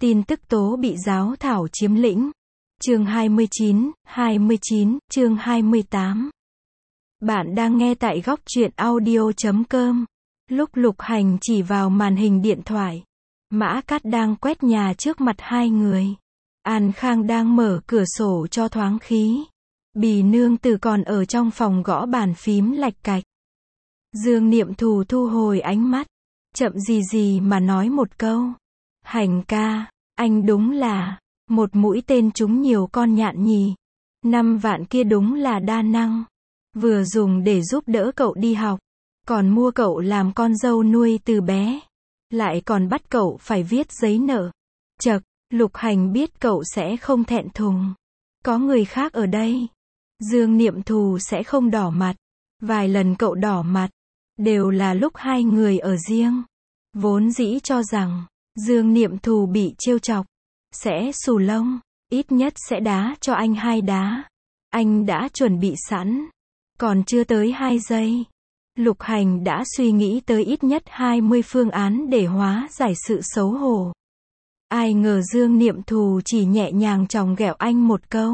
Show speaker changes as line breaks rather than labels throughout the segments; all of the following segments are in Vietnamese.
Tin tức tố bị giáo thảo chiếm lĩnh. Chương 29, chương 28. Bạn đang nghe tại góc truyện audio.com. Lúc Lục Hành chỉ vào màn hình điện thoại, Mã Cát đang quét nhà trước mặt hai người. An Khang đang mở cửa sổ cho thoáng khí. Bì nương tử còn ở trong phòng gõ bàn phím lạch cạch. Dương Niệm Thù thu hồi ánh mắt, chậm gì gì mà nói một câu. Hành ca, anh đúng là một mũi tên trúng nhiều con nhạn nhì. 5 vạn kia đúng là đa năng. Vừa dùng để giúp đỡ cậu đi học, còn mua cậu làm con dâu nuôi từ bé, lại còn bắt cậu phải viết giấy nợ. Chậc, Lục Hành biết cậu sẽ không thẹn thùng. Có người khác ở đây, Dương Niệm Thù sẽ không đỏ mặt. Vài lần cậu đỏ mặt, đều là lúc hai người ở riêng. Vốn dĩ cho rằng Dương Niệm Thù bị trêu chọc, sẽ xù lông, ít nhất sẽ đá cho anh 2 đá. Anh đã chuẩn bị sẵn. Còn chưa tới 2 giây, Lục Hành đã suy nghĩ tới ít nhất 20 phương án để hóa giải sự xấu hổ. Ai ngờ Dương Niệm Thù chỉ nhẹ nhàng chòng ghẹo anh một câu.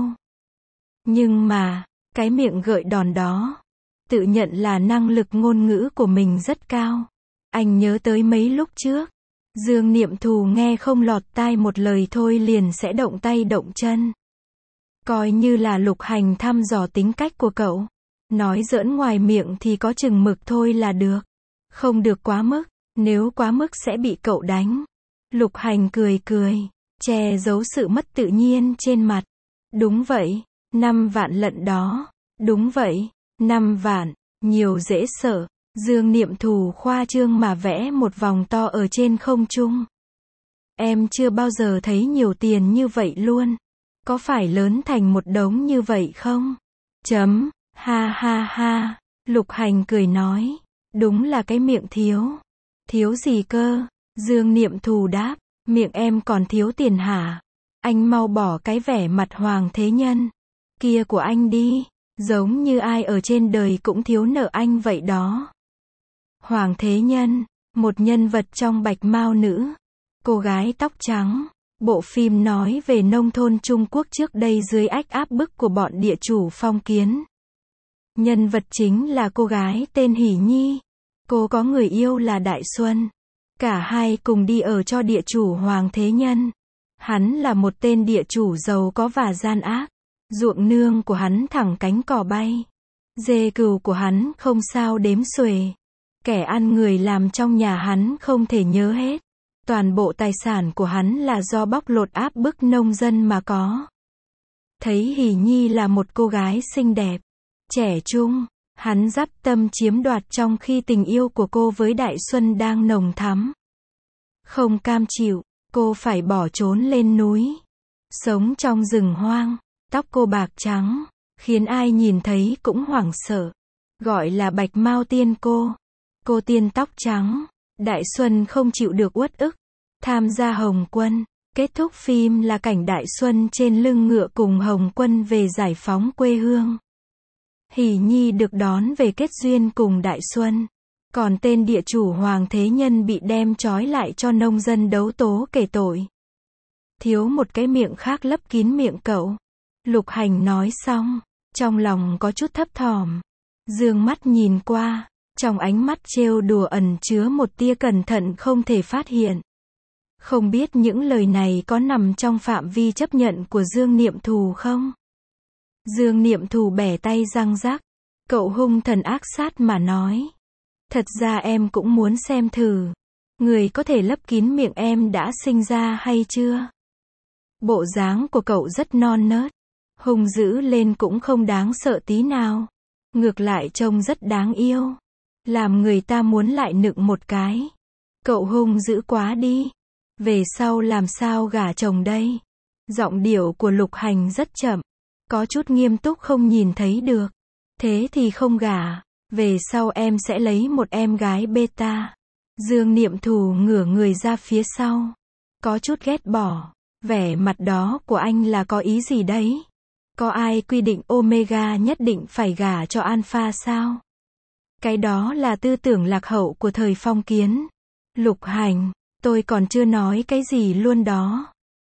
Nhưng mà, cái miệng gợi đòn đó, tự nhận là năng lực ngôn ngữ của mình rất cao. Anh nhớ tới mấy lúc trước, Dương Niệm Thù nghe không lọt tai một lời thôi liền sẽ động tay động chân. Coi như là Lục Hành thăm dò tính cách của cậu. Nói giỡn ngoài miệng thì có chừng mực thôi là được. Không được quá mức, nếu quá mức sẽ bị cậu đánh. Lục Hành cười cười, che giấu sự mất tự nhiên trên mặt. Đúng vậy, 5 vạn lận đó. Đúng vậy, 5 vạn, nhiều dễ sợ. Dương Niệm Thù khoa trương mà vẽ một vòng to ở trên không trung. Em chưa bao giờ thấy nhiều tiền như vậy luôn. Có phải lớn thành một đống như vậy không? Chấm, ha ha ha, Lục Hành cười nói. Đúng là cái miệng thiếu. Thiếu gì cơ? Dương Niệm Thù đáp, miệng em còn thiếu tiền hả? Anh mau bỏ cái vẻ mặt hoàng thế nhân kia của anh đi. Giống như ai ở trên đời cũng thiếu nợ anh vậy đó. Hoàng thế nhân, một nhân vật trong Bạch Mao Nữ. Cô gái tóc trắng. Bộ phim nói về nông thôn Trung Quốc trước đây dưới áp bức của bọn địa chủ phong kiến. Nhân vật chính là cô gái tên Hỷ Nhi. Cô có người yêu là Đại Xuân. Cả hai cùng đi ở cho địa chủ Hoàng thế nhân. Hắn là một tên địa chủ giàu có và gian ác. Ruộng nương của hắn thẳng cánh cỏ bay. Dê cừu của hắn không sao đếm xuể. Kẻ ăn người làm trong nhà hắn không thể nhớ hết. Toàn bộ tài sản của hắn là do bóc lột áp bức nông dân mà có. Thấy Hỷ Nhi là một cô gái xinh đẹp, trẻ trung, hắn dắp tâm chiếm đoạt trong khi tình yêu của cô với Đại Xuân đang nồng thắm. Không cam chịu, cô phải bỏ trốn lên núi. Sống trong rừng hoang, tóc cô bạc trắng, khiến ai nhìn thấy cũng hoảng sợ. Gọi là Bạch Mao Tiên cô. Cô tiên tóc trắng. Đại Xuân không chịu được uất ức, tham gia Hồng Quân. Kết thúc phim là cảnh Đại Xuân trên lưng ngựa cùng Hồng Quân về giải phóng quê hương. Hỷ Nhi được đón về kết duyên cùng Đại Xuân. Còn tên địa chủ Hoàng thế nhân bị đem trói lại cho nông dân đấu tố kể tội. Thiếu một cái miệng khác lấp kín miệng cậu. Lục Hành nói xong, trong lòng có chút thấp thỏm. Dương mắt nhìn qua. Trong ánh mắt trêu đùa ẩn chứa một tia cẩn thận không thể phát hiện. Không biết những lời này có nằm trong phạm vi chấp nhận của Dương Niệm Thù không? Dương Niệm Thù bẻ tay răng rắc. Cậu hung thần ác sát mà nói. Thật ra em cũng muốn xem thử. Người có thể lấp kín miệng em đã sinh ra hay chưa? Bộ dáng của cậu rất non nớt. Hung dữ lên cũng không đáng sợ tí nào. Ngược lại trông rất đáng yêu. Làm người ta muốn lại nựng một cái. Cậu hung dữ quá đi. Về sau làm sao gả chồng đây? Giọng điệu của Lục Hành rất chậm. Có chút nghiêm túc không nhìn thấy được. Thế thì không gả. Về sau em sẽ lấy một em gái beta. Dương Niệm Thù ngửa người ra phía sau. Có chút ghét bỏ. Vẻ mặt đó của anh là có ý gì đấy? Có ai quy định Omega nhất định phải gả cho Alpha sao? Cái đó là tư tưởng lạc hậu của thời phong kiến. Lục Hành, tôi còn chưa nói cái gì luôn đó.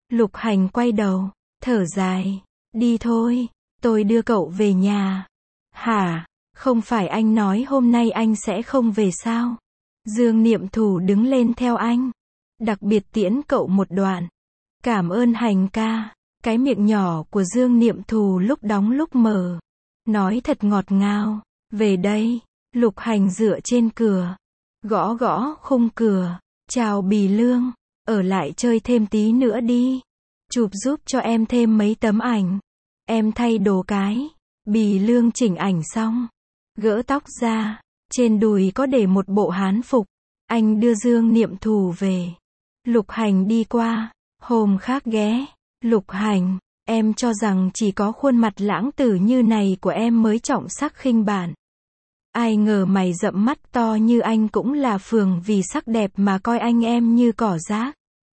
Lục Hành quay đầu, thở dài. Đi thôi, tôi đưa cậu về nhà. Hả? Không phải anh nói hôm nay anh sẽ không về sao? Dương Niệm Thù đứng lên theo anh. Đặc biệt tiễn cậu một đoạn. Cảm ơn Hành ca. Cái miệng nhỏ của Dương Niệm Thù lúc đóng lúc mở. Nói thật ngọt ngào. Về đây. Lục Hành dựa trên cửa. Gõ gõ khung cửa. Chào Bì Lương. Ở lại chơi thêm tí nữa đi. Chụp giúp cho em thêm mấy tấm ảnh. Em thay đồ cái. Bì Lương chỉnh ảnh xong. Gỡ tóc ra. Trên đùi có để một bộ hán phục. Anh đưa Dương Niệm Thù về. Lục Hành đi qua. Hôm khác ghé. Lục Hành, em cho rằng chỉ có khuôn mặt lãng tử như này của em mới trọng sắc khinh bạn. Ai ngờ mày rậm mắt to như anh cũng là phường vì sắc đẹp mà coi anh em như cỏ rác.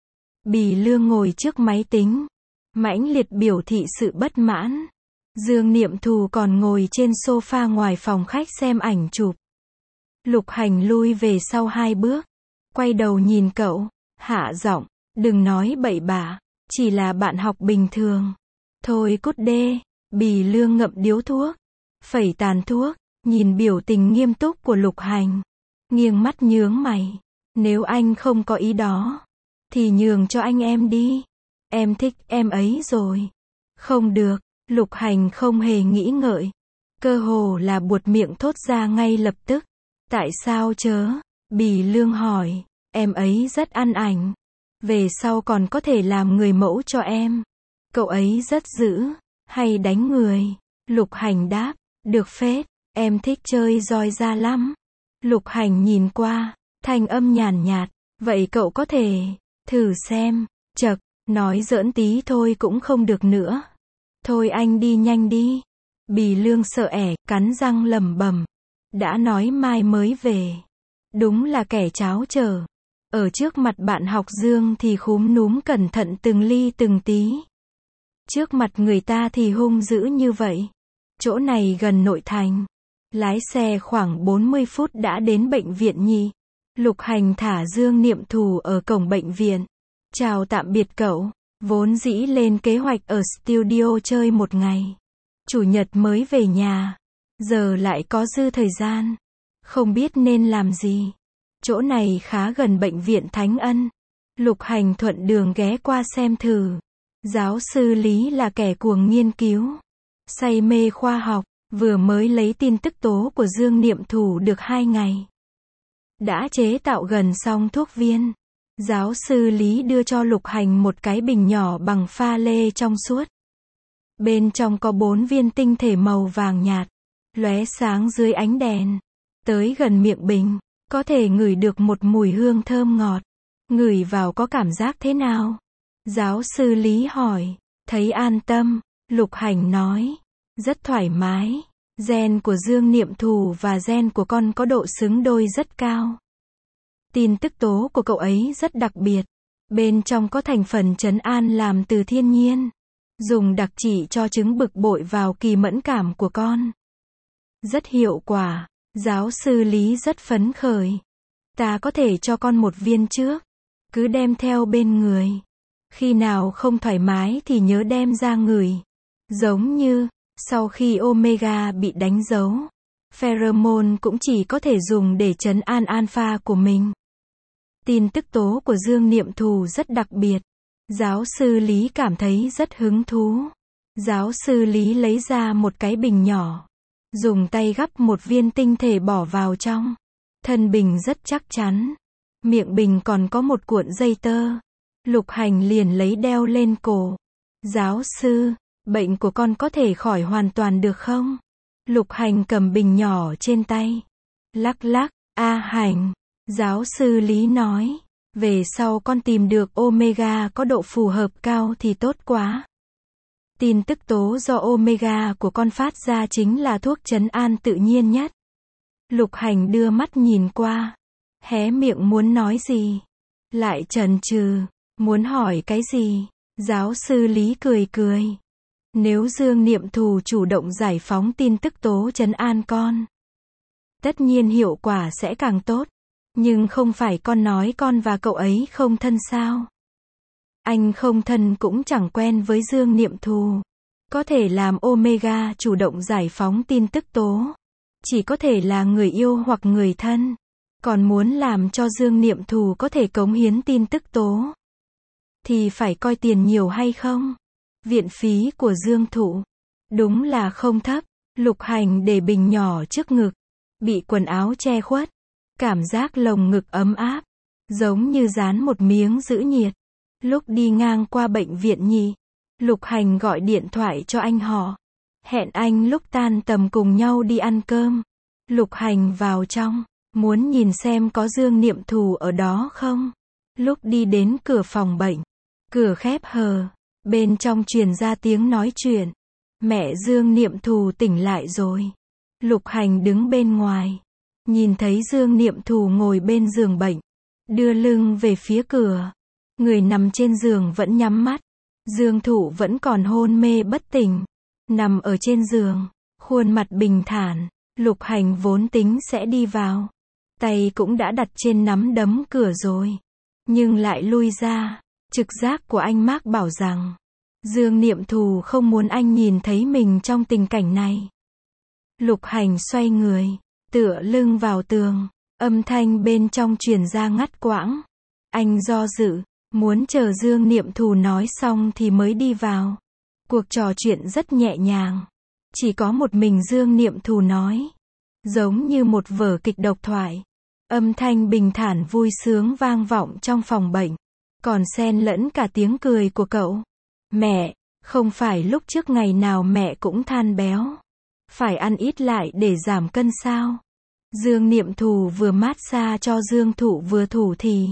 Bì Lương ngồi trước máy tính. Mãnh liệt biểu thị sự bất mãn. Dương Niệm Thù còn ngồi trên sofa ngoài phòng khách xem ảnh chụp. Lục Hành lui về sau 2 bước. Quay đầu nhìn cậu. Hạ giọng. Đừng nói bậy bạ. Chỉ là bạn học bình thường. Thôi cút đê. Bì Lương ngậm điếu thuốc. Phẩy tàn thuốc. Nhìn biểu tình nghiêm túc của Lục Hành. Nghiêng mắt nhướng mày. Nếu anh không có ý đó. Thì nhường cho anh em đi. Em thích em ấy rồi. Không được. Lục Hành không hề nghĩ ngợi. Cơ hồ là buột miệng thốt ra ngay lập tức. Tại sao chớ? Bì Lương hỏi. Em ấy rất ăn ảnh. Về sau còn có thể làm người mẫu cho em. Cậu ấy rất dữ. Hay đánh người. Lục Hành đáp. Được phết. Em thích chơi roi da lắm. Lục Hành nhìn qua. Thanh âm nhàn nhạt. Vậy cậu có thể thử xem. Chậc. Nói giỡn tí thôi cũng không được nữa. Thôi anh đi nhanh đi. Bì Lương sợ ẻ, cắn răng lẩm bẩm. Đã nói mai mới về. Đúng là kẻ cháo trở. Ở trước mặt bạn học Dương thì khúm núm cẩn thận từng ly từng tí. Trước mặt người ta thì hung dữ như vậy. Chỗ này gần nội thành. Lái xe khoảng 40 phút đã đến bệnh viện nhỉ. Lục Hành thả Dương Niệm Thù ở cổng bệnh viện. Chào tạm biệt cậu. Vốn dĩ lên kế hoạch ở studio chơi một ngày. Chủ nhật mới về nhà. Giờ lại có dư thời gian. Không biết nên làm gì. Chỗ này khá gần bệnh viện Thánh Ân. Lục Hành thuận đường ghé qua xem thử. Giáo sư Lý là kẻ cuồng nghiên cứu. Say mê khoa học. Vừa mới lấy tin tức tố của Dương Niệm Thù được 2 ngày. Đã chế tạo gần xong thuốc viên. Giáo sư Lý đưa cho Lục Hành một cái bình nhỏ bằng pha lê trong suốt. Bên trong có 4 viên tinh thể màu vàng nhạt. Lóe sáng dưới ánh đèn. Tới gần miệng bình. Có thể ngửi được một mùi hương thơm ngọt. Ngửi vào có cảm giác thế nào? Giáo sư Lý hỏi. Thấy an tâm. Lục Hành nói. Rất thoải mái. Gen của Dương Niệm Thù và gen của con có độ xứng đôi rất cao. Tin tức tố của cậu ấy rất đặc biệt. Bên trong có thành phần trấn an làm từ thiên nhiên. Dùng đặc trị cho chứng bực bội vào kỳ mẫn cảm của con. Rất hiệu quả. Giáo sư Lý rất phấn khởi. Ta có thể cho con một viên trước. Cứ đem theo bên người. Khi nào không thoải mái thì nhớ đem ra ngửi. Giống như, sau khi Omega bị đánh dấu, pheromone cũng chỉ có thể dùng để trấn an alpha của mình. Tin tức tố của Dương Niệm Thù rất đặc biệt. Giáo sư Lý cảm thấy rất hứng thú. Giáo sư Lý lấy ra một cái bình nhỏ. Dùng tay gắp một viên tinh thể bỏ vào trong. Thân bình rất chắc chắn. Miệng bình còn có một cuộn dây tơ. Lục Hành liền lấy đeo lên cổ. Giáo sư, bệnh của con có thể khỏi hoàn toàn được không? Lục Hành cầm bình nhỏ trên tay. Lắc lắc, Hành. Giáo sư Lý nói. Về sau con tìm được Omega có độ phù hợp cao thì tốt quá. Tin tức tố do Omega của con phát ra chính là thuốc trấn an tự nhiên nhất. Lục Hành đưa mắt nhìn qua. Hé miệng muốn nói gì. Lại chần chừ. Muốn hỏi cái gì? Giáo sư Lý cười cười. Nếu Dương Niệm Thù chủ động giải phóng tin tức tố trấn an con, tất nhiên hiệu quả sẽ càng tốt. Nhưng không phải con nói con và cậu ấy không thân sao? Anh không thân cũng chẳng quen với Dương Niệm Thù. Có thể làm Omega chủ động giải phóng tin tức tố. Chỉ có thể là người yêu hoặc người thân. Còn muốn làm cho Dương Niệm Thù có thể cống hiến tin tức tố, thì phải coi tiền nhiều hay không. Viện phí của Dương Thụ đúng là không thấp. Lục Hành để bình nhỏ trước ngực, bị quần áo che khuất. Cảm giác lồng ngực ấm áp, giống như dán một miếng giữ nhiệt. Lúc đi ngang qua bệnh viện Nhi, Lục Hành gọi điện thoại cho anh họ. Hẹn anh lúc tan tầm cùng nhau đi ăn cơm. Lục Hành vào trong, muốn nhìn xem có Dương Niệm Thù ở đó không. Lúc đi đến cửa phòng bệnh, cửa khép hờ, bên trong truyền ra tiếng nói chuyện. Mẹ Dương Niệm Thù tỉnh lại rồi. Lục Hành đứng bên ngoài, nhìn thấy Dương Niệm Thù ngồi bên giường bệnh, đưa lưng về phía cửa. Người nằm trên giường vẫn nhắm mắt. Dương Thụ vẫn còn hôn mê bất tỉnh, nằm ở trên giường, khuôn mặt bình thản. Lục Hành vốn tính sẽ đi vào, tay cũng đã đặt trên nắm đấm cửa rồi, nhưng lại lui ra. Trực giác của anh mác bảo rằng Dương Niệm Thù không muốn anh nhìn thấy mình trong tình cảnh này. Lục Hành xoay người, tựa lưng vào tường, âm thanh bên trong truyền ra ngắt quãng. Anh do dự, muốn chờ Dương Niệm Thù nói xong thì mới đi vào. Cuộc trò chuyện rất nhẹ nhàng, chỉ có một mình Dương Niệm Thù nói, giống như một vở kịch độc thoại. Âm thanh bình thản vui sướng vang vọng trong phòng bệnh, còn xen lẫn cả tiếng cười của cậu. Mẹ, không phải lúc trước ngày nào mẹ cũng than béo, phải ăn ít lại để giảm cân sao? Dương Niệm Thù vừa mát xa cho Dương Thụ vừa thủ thì.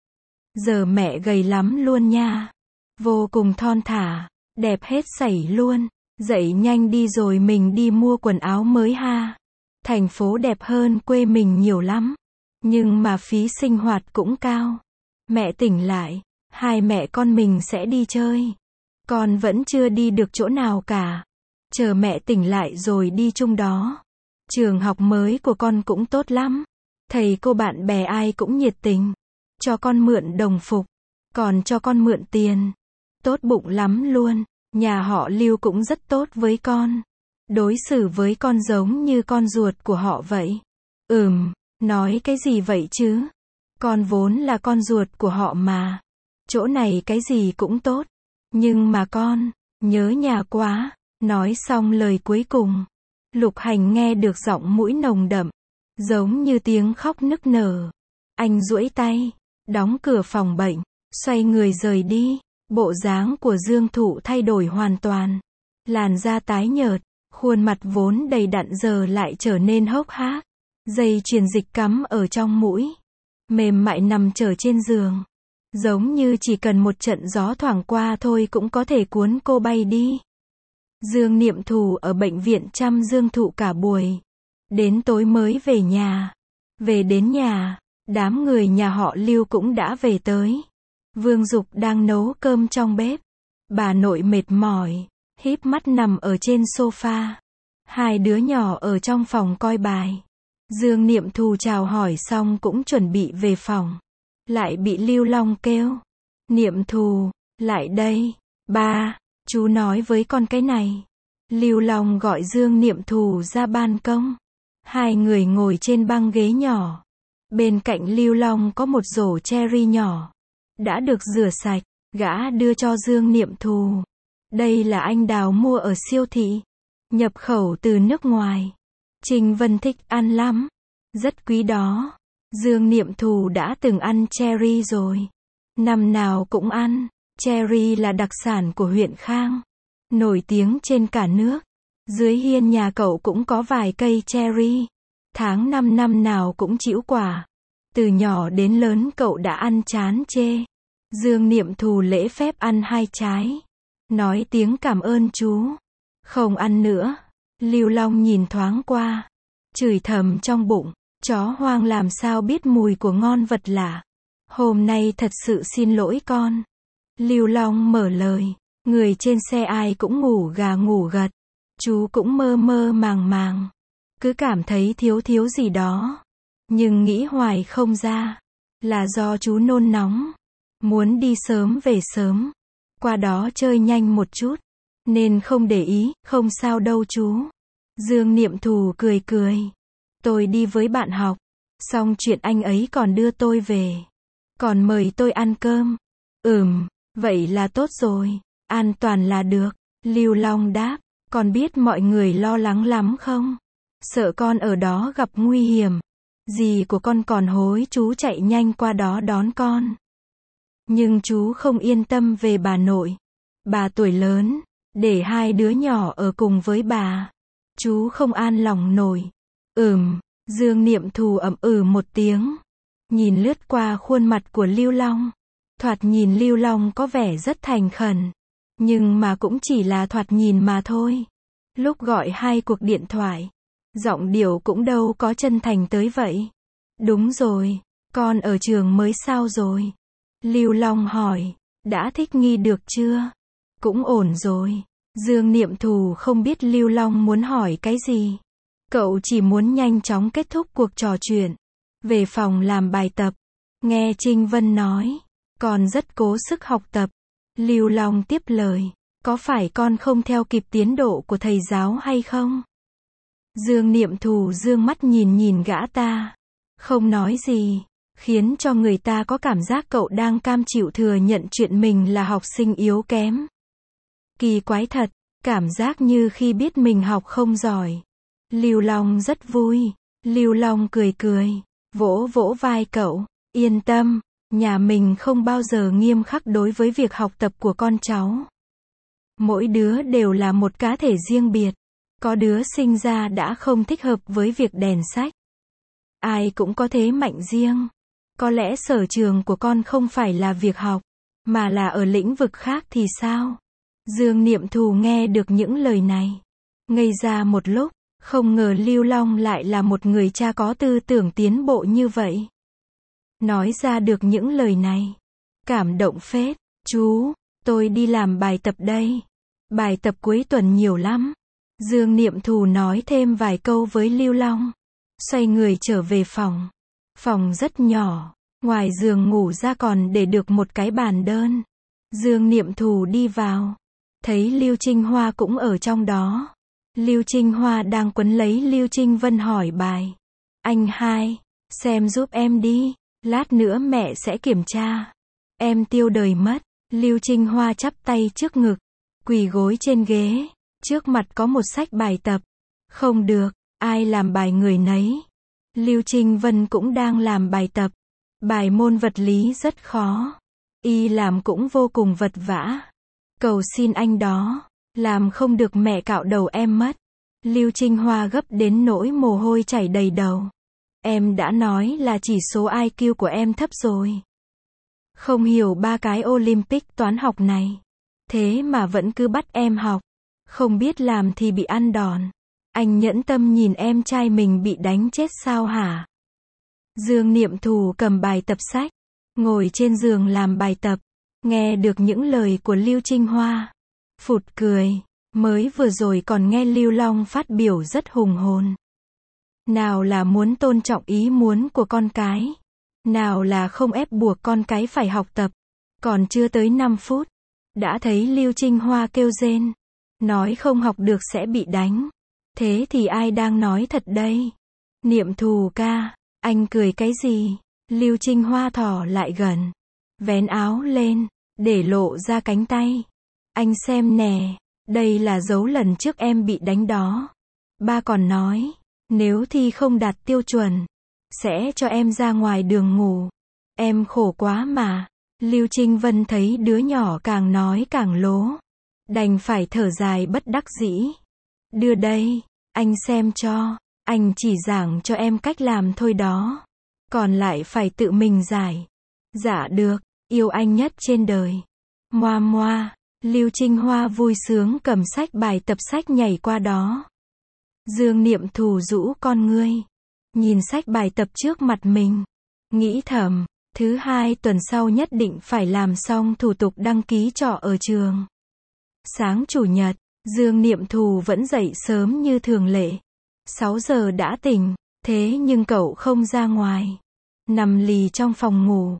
Giờ mẹ gầy lắm luôn nha. Vô cùng thon thả, đẹp hết sảy luôn. Dậy nhanh đi rồi mình đi mua quần áo mới ha. Thành phố đẹp hơn quê mình nhiều lắm, nhưng mà phí sinh hoạt cũng cao. Mẹ tỉnh lại, hai mẹ con mình sẽ đi chơi. Con vẫn chưa đi được chỗ nào cả. Chờ mẹ tỉnh lại rồi đi chung đó. Trường học mới của con cũng tốt lắm. Thầy cô bạn bè ai cũng nhiệt tình. Cho con mượn đồng phục, còn cho con mượn tiền. Tốt bụng lắm luôn. Nhà họ Lưu cũng rất tốt với con. Đối xử với con giống như con ruột của họ vậy. Nói cái gì vậy chứ? Con vốn là con ruột của họ mà. Chỗ này cái gì cũng tốt. Nhưng mà con nhớ nhà quá. Nói xong lời cuối cùng, Lục Hành nghe được giọng mũi nồng đậm, giống như tiếng khóc nức nở. Anh duỗi tay, đóng cửa phòng bệnh, xoay người rời đi. Bộ dáng của Dương Thụ thay đổi hoàn toàn. Làn da tái nhợt, khuôn mặt vốn đầy đặn giờ lại trở nên hốc hác. Dây chuyền dịch cắm ở trong mũi, mềm mại nằm trở trên giường. Giống như chỉ cần một trận gió thoảng qua thôi cũng có thể cuốn cô bay đi. Dương Niệm Thù ở bệnh viện chăm Dương Thụ cả buổi. Đến tối mới về nhà. Về đến nhà, đám người nhà họ Lưu cũng đã về tới. Vương Dục đang nấu cơm trong bếp. Bà nội mệt mỏi, híp mắt nằm ở trên sofa. Hai đứa nhỏ ở trong phòng coi bài. Dương Niệm Thù chào hỏi xong cũng chuẩn bị về phòng. Lại bị Lưu Long kêu. Niệm Thù, lại đây. Ba, chú nói với con cái này. Lưu Long gọi Dương Niệm Thù ra ban công. Hai người ngồi trên băng ghế nhỏ. Bên cạnh Lưu Long có một rổ cherry nhỏ. Đã được rửa sạch, gã đưa cho Dương Niệm Thù. Đây là anh Đào mua ở siêu thị. Nhập khẩu từ nước ngoài. Trình Vân thích ăn lắm. Rất quý đó. Dương Niệm Thù đã từng ăn cherry rồi. Năm nào cũng ăn. Cherry là đặc sản của huyện Khang. Nổi tiếng trên cả nước. Dưới hiên nhà cậu cũng có vài cây cherry. Tháng 5 năm nào cũng trĩu quả. Từ nhỏ đến lớn cậu đã ăn chán chê. Dương Niệm Thù lễ phép ăn 2 trái. Nói tiếng cảm ơn chú. Không ăn nữa. Lưu Long nhìn thoáng qua. Chửi thầm trong bụng. Chó hoang làm sao biết mùi của ngon vật lạ. Hôm nay thật sự xin lỗi con. Lưu Long mở lời. Người trên xe ai cũng ngủ gà ngủ gật. Chú cũng mơ mơ màng màng. Cứ cảm thấy thiếu thiếu gì đó. Nhưng nghĩ hoài không ra. Là do chú nôn nóng. Muốn đi sớm về sớm. Qua đó chơi nhanh một chút. Nên không để ý, không sao đâu chú. Dương Niệm Thù cười cười. Tôi đi với bạn học. Xong chuyện anh ấy còn đưa tôi về. Còn mời tôi ăn cơm. Vậy là tốt rồi. An toàn là được. Lưu Long đáp. Con biết mọi người lo lắng lắm không? Sợ con ở đó gặp nguy hiểm. Dì của con còn hối chú chạy nhanh qua đó đón con. Nhưng chú không yên tâm về bà nội. Bà tuổi lớn, để hai đứa nhỏ ở cùng với bà. Chú không an lòng nổi. Dương Niệm Thù một tiếng. Nhìn lướt qua khuôn mặt của Lưu Long. Thoạt nhìn Lưu Long có vẻ rất thành khẩn. Nhưng mà cũng chỉ là thoạt nhìn mà thôi. Lúc gọi 2 cuộc điện thoại, giọng điệu cũng đâu có chân thành tới vậy. Đúng rồi, con ở trường mới sao rồi? Lưu Long hỏi, đã thích nghi được chưa? Cũng ổn rồi. Dương Niệm Thù không biết Lưu Long muốn hỏi cái gì. Cậu chỉ muốn nhanh chóng kết thúc cuộc trò chuyện. Về phòng làm bài tập. Nghe Trinh Vân nói, con rất cố sức học tập. Lưu Long tiếp lời, có phải con không theo kịp tiến độ của thầy giáo hay không? Dương Niệm Thù dương mắt nhìn gã ta. Không nói gì, khiến cho người ta có cảm giác cậu đang cam chịu thừa nhận chuyện mình là học sinh yếu kém. Kỳ quái thật, cảm giác như khi biết mình học không giỏi. Lưu Long rất vui. Lưu Long cười cười, vỗ vỗ vai cậu, yên tâm, nhà mình không bao giờ nghiêm khắc đối với việc học tập của con cháu. Mỗi đứa đều là một cá thể riêng biệt. Có đứa sinh ra đã không thích hợp với việc đèn sách. Ai cũng có thế mạnh riêng. Có lẽ sở trường của con không phải là việc học, mà là ở lĩnh vực khác thì sao? Dương Niệm Thù nghe được những lời này. Ngây ra một lúc, không ngờ Lưu Long lại là một người cha có tư tưởng tiến bộ như vậy. Nói ra được những lời này. Cảm động phết. Chú, tôi đi làm bài tập đây. Bài tập cuối tuần nhiều lắm. Dương Niệm Thù nói thêm vài câu với Lưu Long. Xoay người trở về phòng. Phòng rất nhỏ. Ngoài giường ngủ ra còn để được một cái bàn đơn. Dương Niệm Thù đi vào. Thấy Lưu Trinh Hoa cũng ở trong đó. Lưu Trinh Hoa đang quấn lấy Lưu Trinh Vân hỏi bài. Anh hai, xem giúp em đi. Lát nữa mẹ sẽ kiểm tra. Em tiêu đời mất. Lưu Trinh Hoa chắp tay trước ngực. Quỳ gối trên ghế. Trước mặt có một sách bài tập. Không được, ai làm bài người nấy. Lưu Trinh Vân cũng đang làm bài tập. Bài môn vật lý rất khó. Y làm cũng vô cùng vật vã. Cầu xin anh đó. Làm không được mẹ cạo đầu em mất. Lưu Trinh Hoa gấp đến nỗi mồ hôi chảy đầy đầu. Em đã nói là chỉ số IQ của em thấp rồi. Không hiểu 3 cái Olympic toán học này. Thế mà vẫn cứ bắt em học. Không biết làm thì bị ăn đòn. Anh nhẫn tâm nhìn em trai mình bị đánh chết sao hả? Dương Niệm Thù cầm bài tập sách. Ngồi trên giường làm bài tập. Nghe được những lời của Lưu Trinh Hoa. Phụt cười. Mới vừa rồi còn nghe Lưu Long phát biểu rất hùng hồn. Nào là muốn tôn trọng ý muốn của con cái. Nào là không ép buộc con cái phải học tập. Còn chưa tới 5 phút. Đã thấy Lưu Trinh Hoa kêu rên. Nói không học được sẽ bị đánh. Thế thì ai đang nói thật đây? Niệm Thù ca, anh cười cái gì? Lưu Trinh Hoa thò lại gần. Vén áo lên, để lộ ra cánh tay. Anh xem nè, đây là dấu lần trước em bị đánh đó. Ba còn nói, nếu thi không đạt tiêu chuẩn, sẽ cho em ra ngoài đường ngủ. Em khổ quá mà. Lưu Trinh Vân thấy đứa nhỏ càng nói càng lố. Đành phải thở dài bất đắc dĩ. Đưa đây, anh xem cho. Anh chỉ giảng cho em cách làm thôi đó. Còn lại phải tự mình giải. Dạ được, yêu anh nhất trên đời. Moa moa. Lưu Trinh Hoa vui sướng cầm sách bài tập sách nhảy qua đó. Dương Niệm Thù rũ con ngươi. Nhìn sách bài tập trước mặt mình. Nghĩ thầm, thứ 2 tuần sau nhất định phải làm xong thủ tục đăng ký trọ ở trường. Sáng chủ nhật, Dương Niệm Thù vẫn dậy sớm như thường lệ. 6 giờ đã tỉnh, thế nhưng cậu không ra ngoài. Nằm lì trong phòng ngủ.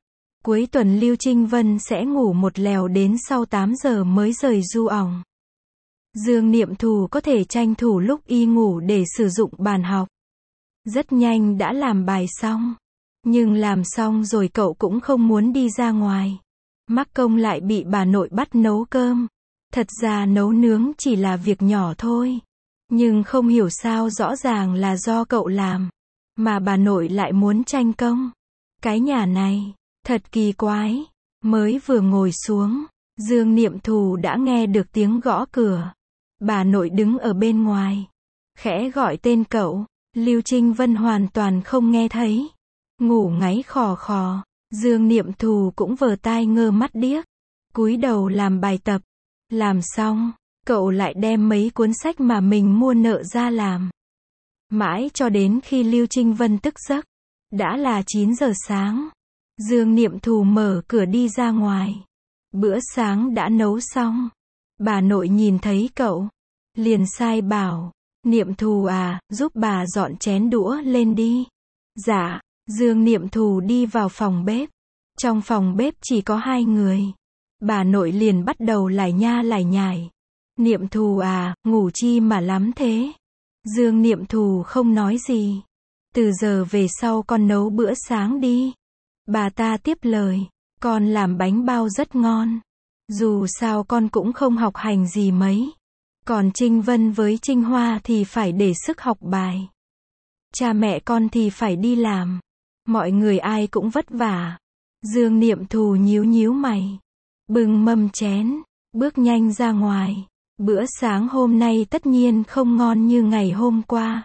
Cuối tuần Lưu Trinh Vân sẽ ngủ một lèo đến sau 8 giờ mới rời du ỏng. Dương Niệm Thù có thể tranh thủ lúc y ngủ để sử dụng bàn học. Rất nhanh đã làm bài xong. Nhưng làm xong rồi cậu cũng không muốn đi ra ngoài. Mắc công lại bị bà nội bắt nấu cơm. Thật ra nấu nướng chỉ là việc nhỏ thôi. Nhưng không hiểu sao rõ ràng là do cậu làm. Mà bà nội lại muốn tranh công. Cái nhà này, thật kỳ quái. Mới vừa ngồi xuống, Dương Niệm Thù đã nghe được tiếng gõ cửa. Bà nội đứng ở bên ngoài. Khẽ gọi tên cậu. Lưu Trinh Vân hoàn toàn không nghe thấy. Ngủ ngáy khò khò. Dương Niệm Thù cũng vờ tai ngơ mắt điếc. Cúi đầu làm bài tập. Làm xong, cậu lại đem mấy cuốn sách mà mình mua nợ ra làm. Mãi cho đến khi Lưu Trinh Vân thức giấc. Đã là 9 giờ sáng. Dương Niệm Thù mở cửa đi ra ngoài. Bữa sáng đã nấu xong. Bà nội nhìn thấy cậu. Liền sai bảo. Niệm Thù à, giúp bà dọn chén đũa lên đi. Dạ. Dương Niệm Thù đi vào phòng bếp. Trong phòng bếp chỉ có 2 người. Bà nội liền bắt đầu lải nha lải nhải. Niệm Thù à, ngủ chi mà lắm thế. Dương Niệm Thù không nói gì. Từ giờ về sau con nấu bữa sáng đi. Bà ta tiếp lời. Con làm bánh bao rất ngon. Dù sao con cũng không học hành gì mấy. Còn Trinh Vân với Trinh Hoa thì phải để sức học bài. Cha mẹ con thì phải đi làm. Mọi người ai cũng vất vả. Dương Niệm Thù nhíu nhíu mày. Bưng mâm chén. Bước nhanh ra ngoài. Bữa sáng hôm nay tất nhiên không ngon như ngày hôm qua.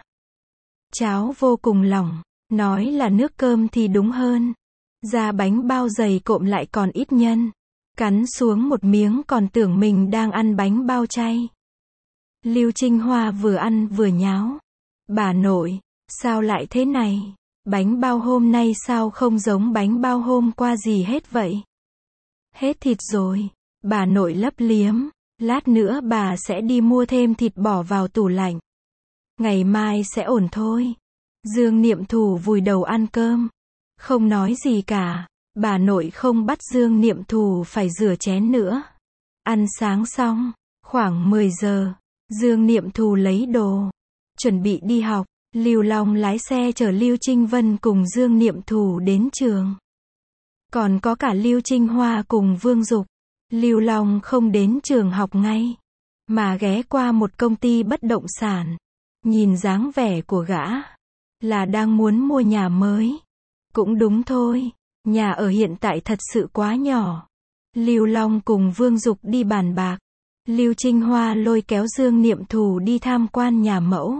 Cháo vô cùng lỏng. Nói là nước cơm thì đúng hơn. Da bánh bao dày cộm lại còn ít nhân. Cắn xuống một miếng còn tưởng mình đang ăn bánh bao chay. Lưu Trinh Hoa vừa ăn vừa nháo. Bà nội, sao lại thế này? Bánh bao hôm nay sao không giống bánh bao hôm qua gì hết vậy? Hết thịt rồi. Bà nội lấp liếm. Lát nữa bà sẽ đi mua thêm thịt bỏ vào tủ lạnh. Ngày mai sẽ ổn thôi. Dương Niệm Thù vùi đầu ăn cơm. Không nói gì cả. Bà nội không bắt Dương Niệm Thù phải rửa chén nữa. Ăn sáng xong. Khoảng 10 giờ. Dương Niệm Thù lấy đồ. Chuẩn bị đi học. Lưu Long lái xe chở Lưu Trinh Vân cùng Dương Niệm Thù đến trường. Còn có cả Lưu Trinh Hoa cùng Vương Dục. Lưu Long không đến trường học ngay. Mà ghé qua một công ty bất động sản. Nhìn dáng vẻ của gã. Là đang muốn mua nhà mới. Cũng đúng thôi. Nhà ở hiện tại thật sự quá nhỏ. Lưu Long cùng Vương Dục đi bàn bạc. Lưu Trinh Hoa lôi kéo Dương Niệm Thù đi tham quan nhà mẫu.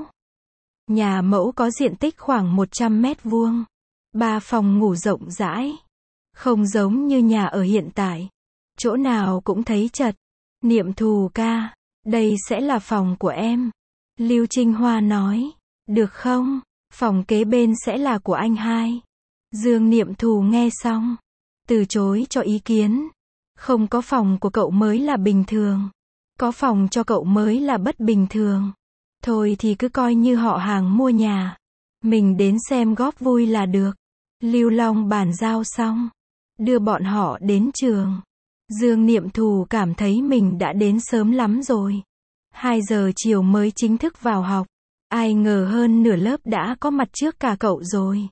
Nhà mẫu có diện tích khoảng 100 mét vuông. 3 phòng ngủ rộng rãi. Không giống như nhà ở hiện tại. Chỗ nào cũng thấy chật. Niệm Thù ca, đây sẽ là phòng của em. Lưu Trinh Hoa nói. Được không? Phòng kế bên sẽ là của anh hai. Dương Niệm Thù nghe xong. Từ chối cho ý kiến. Không có phòng của cậu mới là bình thường. Có phòng cho cậu mới là bất bình thường. Thôi thì cứ coi như họ hàng mua nhà. Mình đến xem góp vui là được. Lưu Long bàn giao xong. Đưa bọn họ đến trường. Dương Niệm Thù cảm thấy mình đã đến sớm lắm rồi. 2 giờ chiều mới chính thức vào học. Ai ngờ hơn nửa lớp đã có mặt trước cả cậu rồi.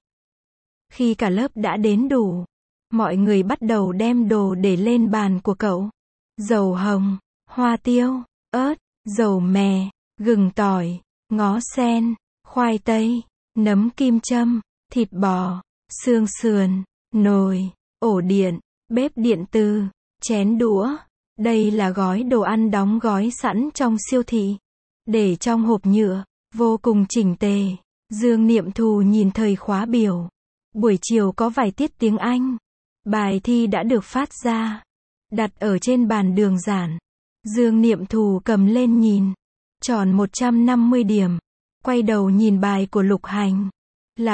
Khi cả lớp đã đến đủ, mọi người bắt đầu đem đồ để lên bàn của cậu. Dầu hồng, hoa tiêu, ớt, dầu mè, gừng tỏi, ngó sen, khoai tây, nấm kim châm, thịt bò, xương sườn, nồi, ổ điện, bếp điện từ, chén đũa. Đây là gói đồ ăn đóng gói sẵn trong siêu thị. Để trong hộp nhựa, vô cùng chỉnh tề. Dương Niệm Thù nhìn thời khóa biểu. Buổi chiều có vài tiết tiếng Anh. Bài thi đã được phát ra. Đặt ở trên bàn đường giản. Dương Niệm Thù cầm lên nhìn. Tròn 150 điểm. Quay đầu nhìn bài của Lục Hành. Là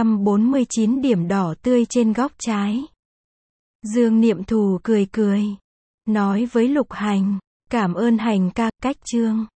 149 điểm đỏ tươi trên góc trái. Dương Niệm Thù cười cười. Nói với Lục Hành. Cảm ơn Hành ca, cách chương.